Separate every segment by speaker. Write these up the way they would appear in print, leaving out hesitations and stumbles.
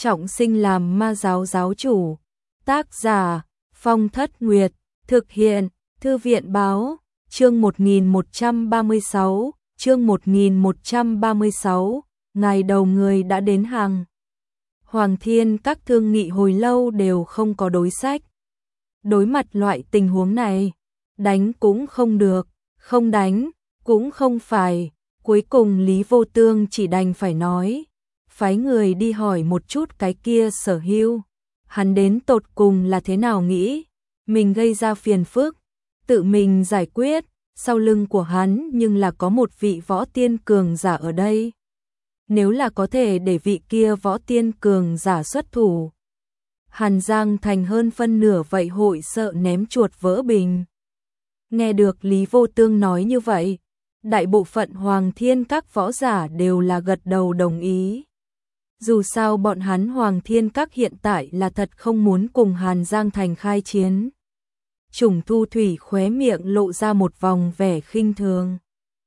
Speaker 1: trọng sinh làm ma giáo giáo chủ. Tác giả Phong Thất Nguyệt, thực hiện Thư viện Báo, chương 1136, chương 1136, ngày đầu người đã đến hàng. Hoàng Thiên các thương nghị hồi lâu đều không có đối sách. Đối mặt loại tình huống này, đánh cũng không được, không đánh cũng không phải, cuối cùng Lý Vô Tương chỉ đành phải nói, phái người đi hỏi một chút cái kia Sở Hưu, hắn đến tột cùng là thế nào nghĩ, mình gây ra phiền phức, tự mình giải quyết, sau lưng của hắn nhưng là có một vị võ tiên cường giả ở đây. Nếu là có thể để vị kia võ tiên cường giả xuất thủ, Hàn Giang Thành hơn phân nửa vậy hội sợ ném chuột vỡ bình. Nghe được Lý Vô Tương nói như vậy, đại bộ phận Hoàng Thiên các võ giả đều là gật đầu đồng ý. Dù sao bọn hắn Hoàng Thiên các hiện tại là thật không muốn cùng Hàn Giang Thành khai chiến. Trùng Thu Thủy khóe miệng lộ ra một vòng vẻ khinh thường.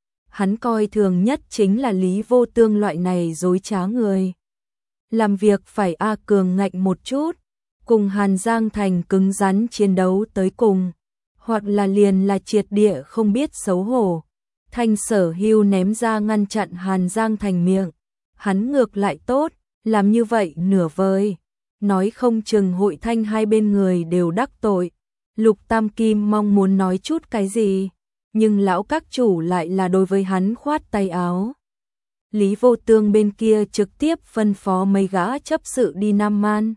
Speaker 1: Hắn coi thường nhất chính là Lý Vô Tương loại này dối trá người. Làm việc phải cường ngạnh một chút, cùng Hàn Giang Thành cứng rắn chiến đấu tới cùng, hoặc là liền là triệt địa không biết xấu hổ. Thanh Sở Hưu ném ra ngăn chặn Hàn Giang Thành miệng, hắn ngược lại tốt, làm như vậy nửa vời, nói không chừng hội thanh hai bên người đều đắc tội. Lục Tam Kim mong muốn nói chút cái gì, nhưng lão các chủ lại là đối với hắn khoát tay áo. Lý Vô Tương bên kia trực tiếp phân phó mấy gã chấp sự đi Nam Man.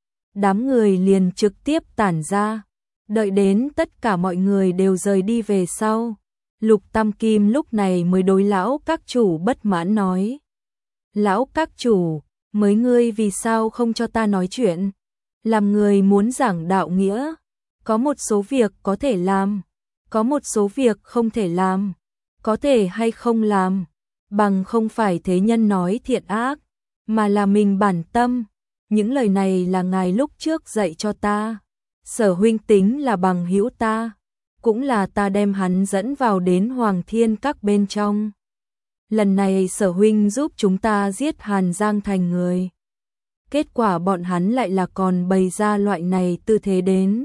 Speaker 1: Đám người liền trực tiếp tản ra, đợi đến tất cả mọi người đều rời đi về sau. Lục Tam Kim lúc này mới đối lão các chủ bất mãn nói. Lão các chủ, mấy ngươi vì sao không cho ta nói chuyện? Làm người muốn giảng đạo nghĩa, có một số việc có thể làm, có một số việc không thể làm, có thể hay không làm, bằng không phải thế nhân nói thiện ác, mà là mình bản tâm. Những lời này là ngài lúc trước dạy cho ta. Sở huynh tính là bằng hữu ta, cũng là ta đem hắn dẫn vào đến Hoàng Thiên các bên trong. Lần này Sở huynh giúp chúng ta giết Hàn Giang Thành người. Kết quả bọn hắn lại là còn bày ra loại này tư thế đến.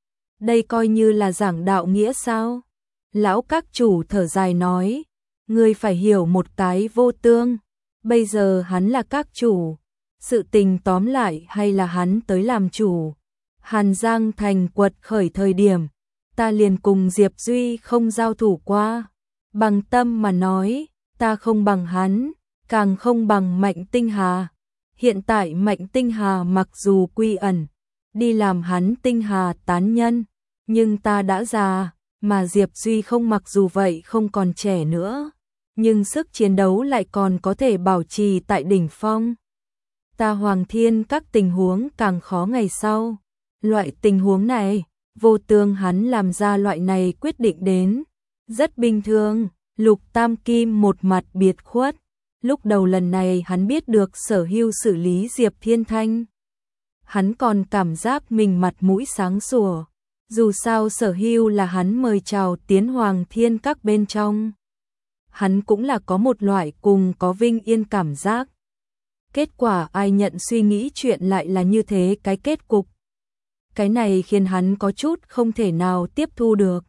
Speaker 1: Đây coi như là giảng đạo nghĩa sao? Lão các chủ thở dài nói, ngươi phải hiểu một cái Vô Tương, bây giờ hắn là các chủ, sự tình tóm lại hay là hắn tới làm chủ. Hàn Giang Thành quật khởi thời điểm, ta liền cùng Diệp Duy không giao thủ qua. Bằng tâm mà nói, ta không bằng hắn, càng không bằng Mạnh Tinh Hà. Hiện tại Mạnh Tinh Hà mặc dù quy ẩn, đi làm hắn Tinh Hà tán nhân, nhưng ta đã già, mà Diệp Duy không mặc dù vậy không còn trẻ nữa, nhưng sức chiến đấu lại còn có thể bảo trì tại đỉnh phong. Ta Hoàng Thiên các tình huống càng khó ngày sau. Loại tình huống này, Vô Tương hắn làm ra loại này quyết định đến. Rất bình thường, Lục Tam Kim một mặt biệt khuất. Lúc đầu lần này hắn biết được Sở Hưu xử lý Diệp Thiên Thanh. Hắn còn cảm giác mình mặt mũi sáng sủa. Dù sao Sở Hưu là hắn mời chào tiến Hoàng Thiên các bên trong. Hắn cũng là có một loại cùng có vinh yên cảm giác. Kết quả ai nhận suy nghĩ chuyện lại là như thế cái kết cục. Cái này khiến hắn có chút không thể nào tiếp thu được.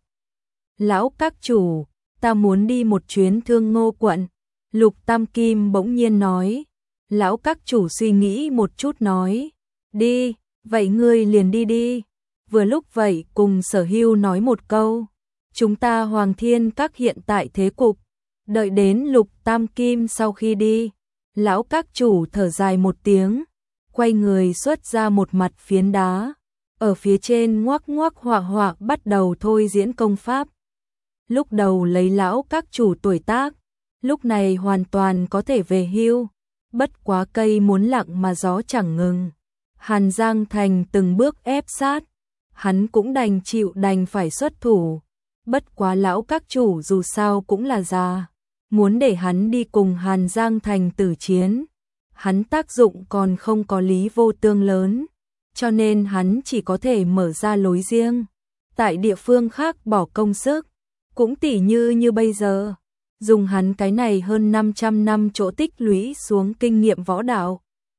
Speaker 1: Lão các chủ, ta muốn đi một chuyến Thương Ngô quận. Lục Tam Kim bỗng nhiên nói. Lão các chủ suy nghĩ một chút nói. Đi, vậy ngươi liền đi đi. Vừa lúc vậy cùng Sở Hưu nói một câu. Chúng ta Hoàng Thiên các hiện tại thế cục. Đợi đến Lục Tam Kim sau khi đi. Lão các chủ thở dài một tiếng. Quay người xuất ra một mặt phiến đá. Ở phía trên ngoác ngoác họa họa bắt đầu thôi diễn công pháp. Lúc đầu lấy lão các chủ tuổi tác, lúc này hoàn toàn có thể về hưu. Bất quá cây muốn lặng mà gió chẳng ngừng. Hàn Giang Thành từng bước ép sát, hắn cũng đành chịu đành phải xuất thủ. Bất quá lão các chủ dù sao cũng là già, muốn để hắn đi cùng Hàn Giang Thành tử chiến. Hắn tác dụng còn không có Lý Vô Tương lớn, cho nên hắn chỉ có thể mở ra lối riêng. Tại địa phương khác bỏ công sức, cũng tỉ như bây giờ, dùng hắn cái này hơn 500 năm chỗ tích lũy xuống kinh nghiệm võ đạo.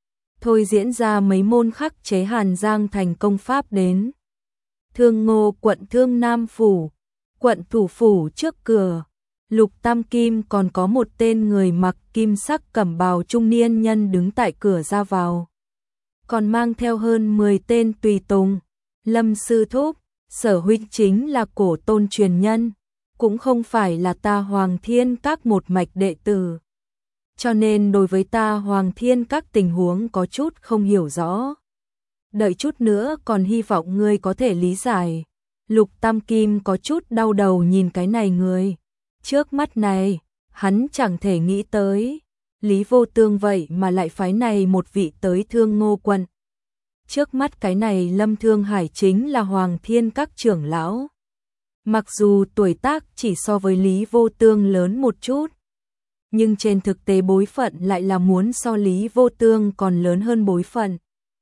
Speaker 1: thôi diễn ra mấy môn khắc chế Hàn Giang thành công pháp đến. Thương Ngô quận Thương Nam phủ, quận thủ phủ trước cửa, Lục Tam Kim còn có một tên người mặc kim sắc cẩm bào trung niên nhân đứng tại cửa ra vào. Còn mang theo hơn 10 tên tùy tùng. Lâm sư thúc, Sở huynh chính là cổ tôn truyền nhân, cũng không phải là ta Hoàng Thiên Các một mạch đệ tử. Cho nên đối với ta Hoàng Thiên Các tình huống có chút không hiểu rõ. Đợi chút nữa còn hy vọng ngươi có thể lý giải. Lục Tam Kim có chút đau đầu nhìn cái này người. Trước mắt này, hắn chẳng thể nghĩ tới. Lý Vô Tương vậy mà lại phái này một vị tới Thương Ngô quận. Trước mắt cái này Lâm Thương Hải chính là Hoàng Thiên Các trưởng lão. Mặc dù tuổi tác chỉ so với Lý Vô Tương lớn một chút, nhưng trên thực tế bối phận lại là muốn so Lý Vô Tương còn lớn hơn bối phận.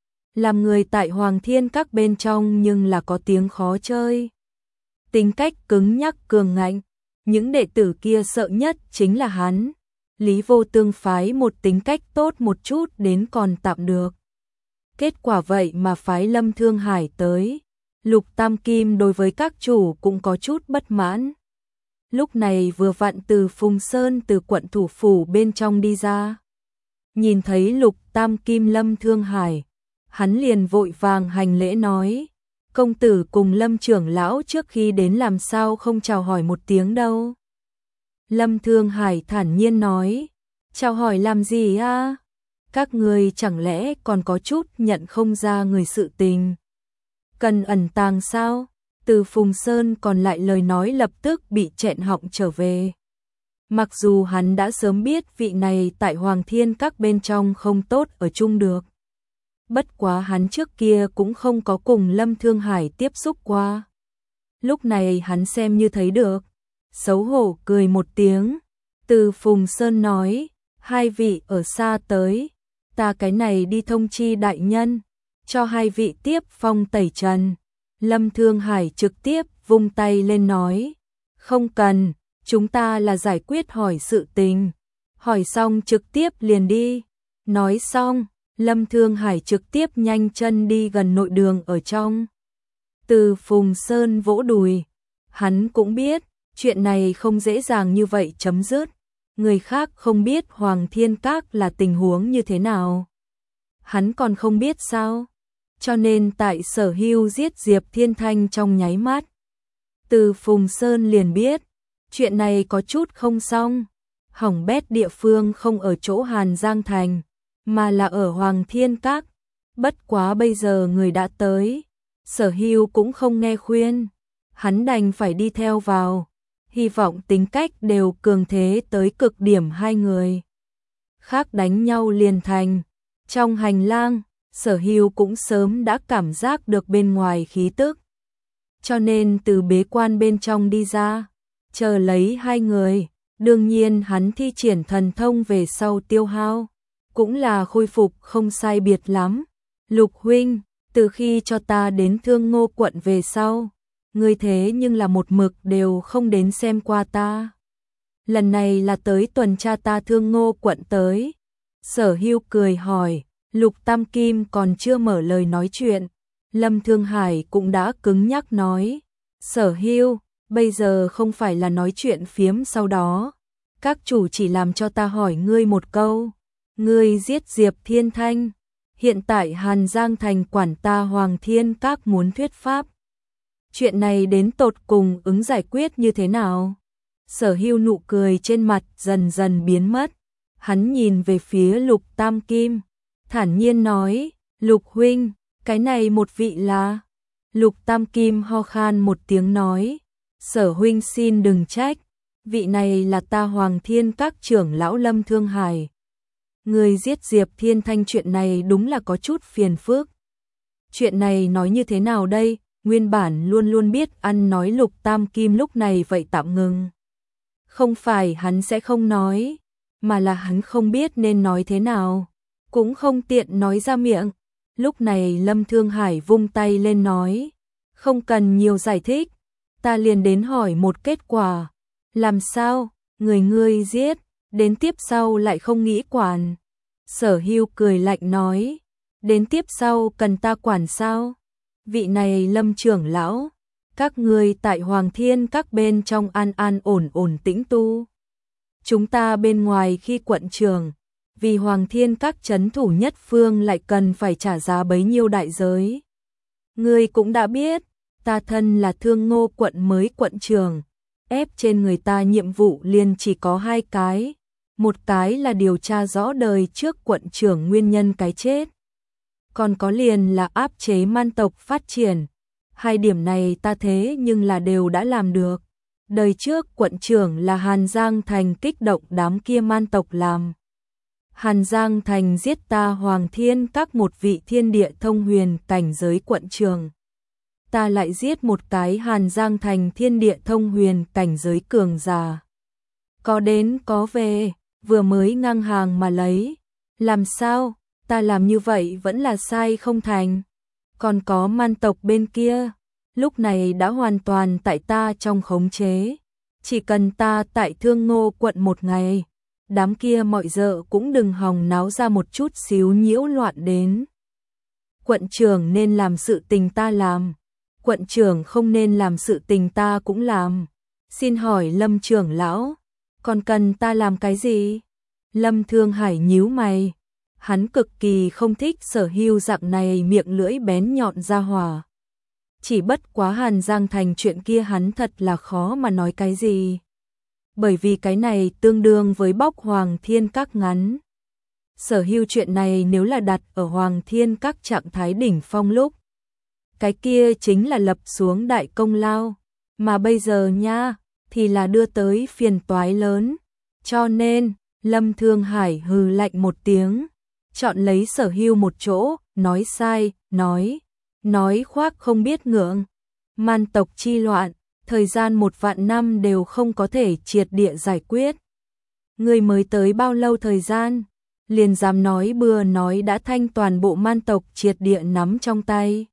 Speaker 1: Làm người tại Hoàng Thiên Các bên trong nhưng là có tiếng khó chơi. Tính cách cứng nhắc cường ngạnh, những đệ tử kia sợ nhất chính là hắn. Lý Vô Tương phái một tính cách tốt một chút đến còn tạm được. Kết quả vậy mà phái Lâm Thương Hải tới. Lục Tam Kim đối với các chủ cũng có chút bất mãn. Lúc này vừa vặn từ Phùng Sơn từ quận thủ phủ bên trong đi ra. Nhìn thấy Lục Tam Kim Lâm Thương Hải, hắn liền vội vàng hành lễ nói, công tử cùng Lâm trưởng lão trước khi đến làm sao không chào hỏi một tiếng đâu. Lâm Thương Hải thản nhiên nói, chào hỏi làm gì a? Các người chẳng lẽ còn có chút nhận không ra người sự tình. Cần ẩn tàng sao? Từ Phùng Sơn còn lại lời nói lập tức bị chẹn họng trở về. Mặc dù hắn đã sớm biết vị này tại Hoàng Thiên Các bên trong không tốt ở chung được. Bất quá hắn trước kia cũng không có cùng Lâm Thương Hải tiếp xúc qua. Lúc này hắn xem như thấy được. Xấu hổ cười một tiếng. Từ Phùng Sơn nói, hai vị ở xa tới. Ta cái này đi thông chi đại nhân, cho hai vị tiếp phong tẩy trần. Lâm Thương Hải trực tiếp vung tay lên nói, không cần, chúng ta là giải quyết hỏi sự tình. Hỏi xong trực tiếp liền đi. Nói xong, Lâm Thương Hải trực tiếp nhanh chân đi gần nội đường ở trong. Từ Phùng Sơn vỗ đùi, hắn cũng biết, chuyện này không dễ dàng như vậy chấm dứt. Người khác không biết Hoàng Thiên Các là tình huống như thế nào. Hắn còn không biết sao? Cho nên tại Sở Hưu giết Diệp Thiên Thanh trong nháy mắt. Từ Phùng Sơn liền biết, chuyện này có chút không xong. Hỏng bét địa phương không ở chỗ Hàn Giang Thành, mà là ở Hoàng Thiên Các. Bất quá bây giờ người đã tới, Sở Hưu cũng không nghe khuyên. Hắn đành phải đi theo vào. Hy vọng tính cách đều cường thế tới cực điểm hai người. Khác đánh nhau liền thành. Trong hành lang, Sở Hưu cũng sớm đã cảm giác được bên ngoài khí tức. Cho nên từ bế quan bên trong đi ra, chờ lấy hai người. Đương nhiên hắn thi triển thần thông về sau tiêu hao, cũng là khôi phục không sai biệt lắm. Lục huynh, từ khi cho ta đến Thương Ngô quận về sau, ngươi thế nhưng là một mực đều không đến xem qua ta. Lần này là tới tuần tra ta Thương Ngô quận tới. Sở Hưu cười hỏi, Lục Tam Kim còn chưa mở lời nói chuyện. Lâm Thương Hải cũng đã cứng nhắc nói, Sở Hưu, bây giờ không phải là nói chuyện phiếm sau đó. Các chủ chỉ làm cho ta hỏi ngươi một câu. Ngươi giết Diệp Thiên Thanh. Hiện tại Hàn Giang Thành quản ta Hoàng Thiên Các muốn thuyết pháp. Chuyện này đến tột cùng ứng giải quyết như thế nào? Sở Hưu nụ cười trên mặt dần dần biến mất. Hắn nhìn về phía Lục Tam Kim, thản nhiên nói, Lục huynh, cái này một vị là... Lục Tam Kim ho khan một tiếng nói, Sở huynh xin đừng trách, vị này là ta Hoàng Thiên Các trưởng lão Lâm Thương Hải. Người giết Diệp Thiên Thanh chuyện này đúng là có chút phiền phức. Chuyện này nói như thế nào đây? Nguyên bản luôn luôn biết ăn nói Lục Tam Kim lúc này vậy tạm ngừng. Không phải hắn sẽ không nói, mà là hắn không biết nên nói thế nào, cũng không tiện nói ra miệng. Lúc này Lâm Thương Hải vung tay lên nói, không cần nhiều giải thích, ta liền đến hỏi một kết quả. Làm sao, người ngươi giết, đến tiếp sau lại không nghĩ quản. Sở Hưu cười lạnh nói, Đến tiếp sau cần ta quản sao? Vị này Lâm trưởng lão, các ngươi tại Hoàng Thiên các bên trong an an ổn ổn tĩnh tu. Chúng ta bên ngoài khi quận trưởng, vì Hoàng Thiên các trấn thủ nhất phương lại cần phải trả giá bấy nhiêu đại giới. Ngươi cũng đã biết, ta thân là Thương Ngô quận mới quận trưởng, ép trên người ta nhiệm vụ liền chỉ có 2 cái. Một cái là điều tra rõ đời trước quận trưởng nguyên nhân cái chết. Còn có liền là áp chế man tộc phát triển. 2 điểm này ta thế nhưng là đều đã làm được. Đời trước quận trưởng là Hàn Giang Thành kích động đám kia man tộc làm. Hàn Giang Thành giết ta Hoàng Thiên các một vị thiên địa thông huyền cảnh giới quận trưởng. Ta lại giết một cái Hàn Giang Thành thiên địa thông huyền cảnh giới cường giả. Có đến có về, vừa mới ngang hàng mà lấy. Làm sao, ta làm như vậy vẫn là sai không thành. Còn có man tộc bên kia, lúc này đã hoàn toàn tại ta trong khống chế. Chỉ cần ta tại Thương Ngô quận một ngày, đám kia mọi dợ cũng đừng hòng náo ra một chút xíu nhiễu loạn đến. Quận trưởng nên làm sự tình ta làm, quận trưởng không nên làm sự tình ta cũng làm. Xin hỏi Lâm trưởng lão, còn cần ta làm cái gì? Lâm Thương Hải nhíu mày, hắn cực kỳ không thích Sở Hưu dạng này miệng lưỡi bén nhọn ra hỏa. Chỉ bất quá Hàn Giang Thành chuyện kia hắn thật là khó mà nói cái gì. Bởi vì cái này tương đương với bóc Hoàng Thiên các ngắn. Sở Hưu chuyện này nếu là đặt ở Hoàng Thiên các trạng thái đỉnh phong lúc, cái kia chính là lập xuống đại công lao. Mà bây giờ nha, thì là đưa tới phiền toái lớn. Cho nên, Lâm Thương Hải hừ lạnh một tiếng, chọn lấy Sở Hưu một chỗ, nói sai, nói khoác không biết ngượng. Man tộc chi loạn, thời gian 1 vạn năm đều không có thể triệt địa giải quyết. Người mới tới bao lâu thời gian, liền dám nói bừa nói đã thanh toàn bộ man tộc triệt địa nắm trong tay.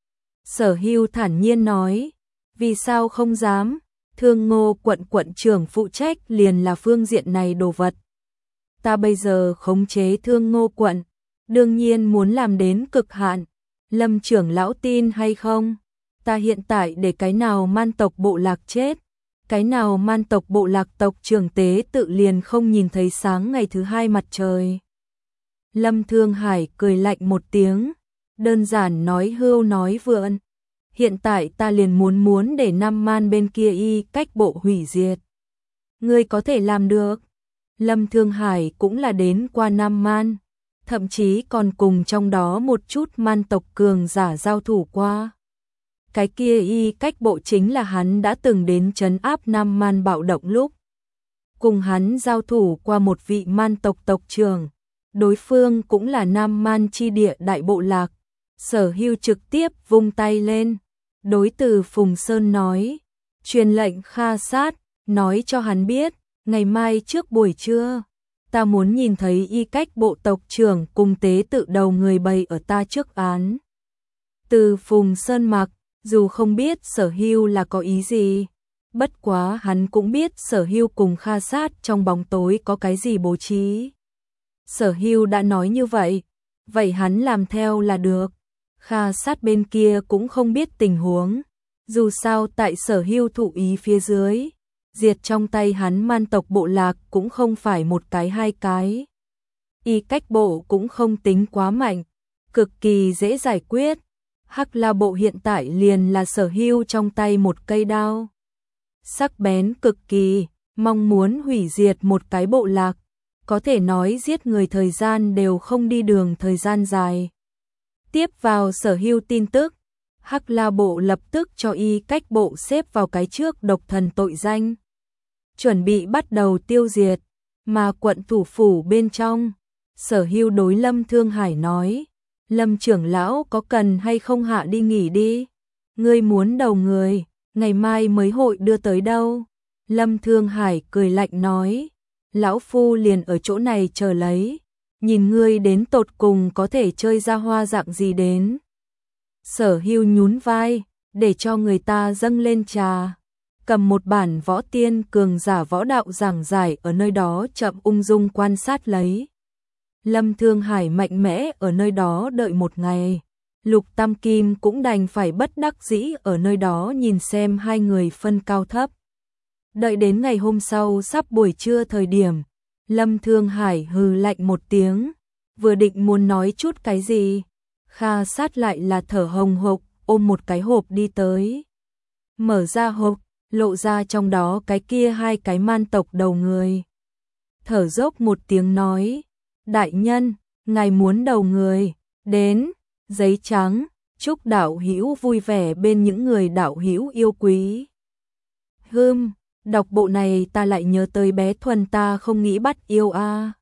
Speaker 1: Sở Hưu thản nhiên nói, vì sao không dám, Thương Ngô quận quận trưởng phụ trách liền là phương diện này đồ vật. Ta bây giờ khống chế Thương Ngô quận, đương nhiên muốn làm đến cực hạn. Lâm trưởng lão tin hay không? Ta hiện tại để cái nào man tộc bộ lạc chết, cái nào man tộc bộ lạc tộc trưởng tế tự liền không nhìn thấy sáng ngày thứ 2 mặt trời. Lâm Thương Hải cười lạnh một tiếng, đơn giản nói hưu nói vượn. Hiện tại ta liền muốn để Nam Man bên kia y cách bộ hủy diệt. Ngươi có thể làm được. Lâm Thương Hải cũng là đến qua Nam Man, thậm chí còn cùng trong đó một chút man tộc cường giả giao thủ qua. Cái kia y cách bộ chính là hắn đã từng đến trấn áp Nam Man bạo động lúc. Cùng hắn giao thủ qua một vị man tộc tộc trưởng, đối phương cũng là Nam Man chi địa đại bộ lạc. Sở Hưu trực tiếp vung tay lên, đối từ Phùng Sơn nói, truyền lệnh Kha Sát, nói cho hắn biết, ngày mai trước buổi trưa, ta muốn nhìn thấy y cách bộ tộc trưởng cùng tế tự đầu người bày ở ta trước án. Từ Phùng Sơn mặc, dù không biết Sở Hưu là có ý gì, bất quá hắn cũng biết Sở Hưu cùng Kha Sát trong bóng tối có cái gì bố trí. Sở Hưu đã nói như vậy, vậy hắn làm theo là được. Kha Sát bên kia cũng không biết tình huống, dù sao tại Sở Hưu thụ ý phía dưới, diệt trong tay hắn man tộc bộ lạc cũng không phải một cái 2 cái. Y cách bộ cũng không tính quá mạnh, cực kỳ dễ giải quyết. Hắc La bộ hiện tại liền là Sở Hưu trong tay một cây đao. Sắc bén cực kỳ, mong muốn hủy diệt một cái bộ lạc, có thể nói giết người thời gian đều không đi đường thời gian dài. Tiếp vào Sở Hưu tin tức, Hắc La bộ lập tức cho y cách bộ xếp vào cái trước độc thần tội danh, chuẩn bị bắt đầu tiêu diệt. Mà quận thủ phủ bên trong, Sở Hưu đối Lâm Thương Hải nói, Lâm trưởng lão có cần hay không hạ đi nghỉ đi, ngươi muốn đầu người, ngày mai mới hội đưa tới đâu. Lâm Thương Hải cười lạnh nói, lão phu liền ở chỗ này chờ lấy, nhìn ngươi đến tột cùng có thể chơi ra hoa dạng gì đến. Sở Hưu nhún vai, để cho người ta dâng lên trà, cầm một bản võ tiên cường giả võ đạo giảng giải ở nơi đó chậm ung dung quan sát lấy. Lâm Thương Hải mạnh mẽ ở nơi đó đợi một ngày. Lục Tam Kim cũng đành phải bất đắc dĩ ở nơi đó nhìn xem hai người phân cao thấp. Đợi đến ngày hôm sau sắp buổi trưa thời điểm, Lâm Thương Hải hừ lạnh một tiếng, vừa định muốn nói chút cái gì, Kha Sát lại là thở hồng hộc, ôm một cái hộp đi tới. Mở ra hộp, lộ ra trong đó cái kia hai cái man tộc đầu người. Thở dốc một tiếng nói, đại nhân, ngài muốn đầu người, đến, giấy trắng, chúc đạo hữu vui vẻ bên những người đạo hữu yêu quý. Đọc bộ này ta lại nhớ tới bé Thuần ta không nghĩ bắt yêu a.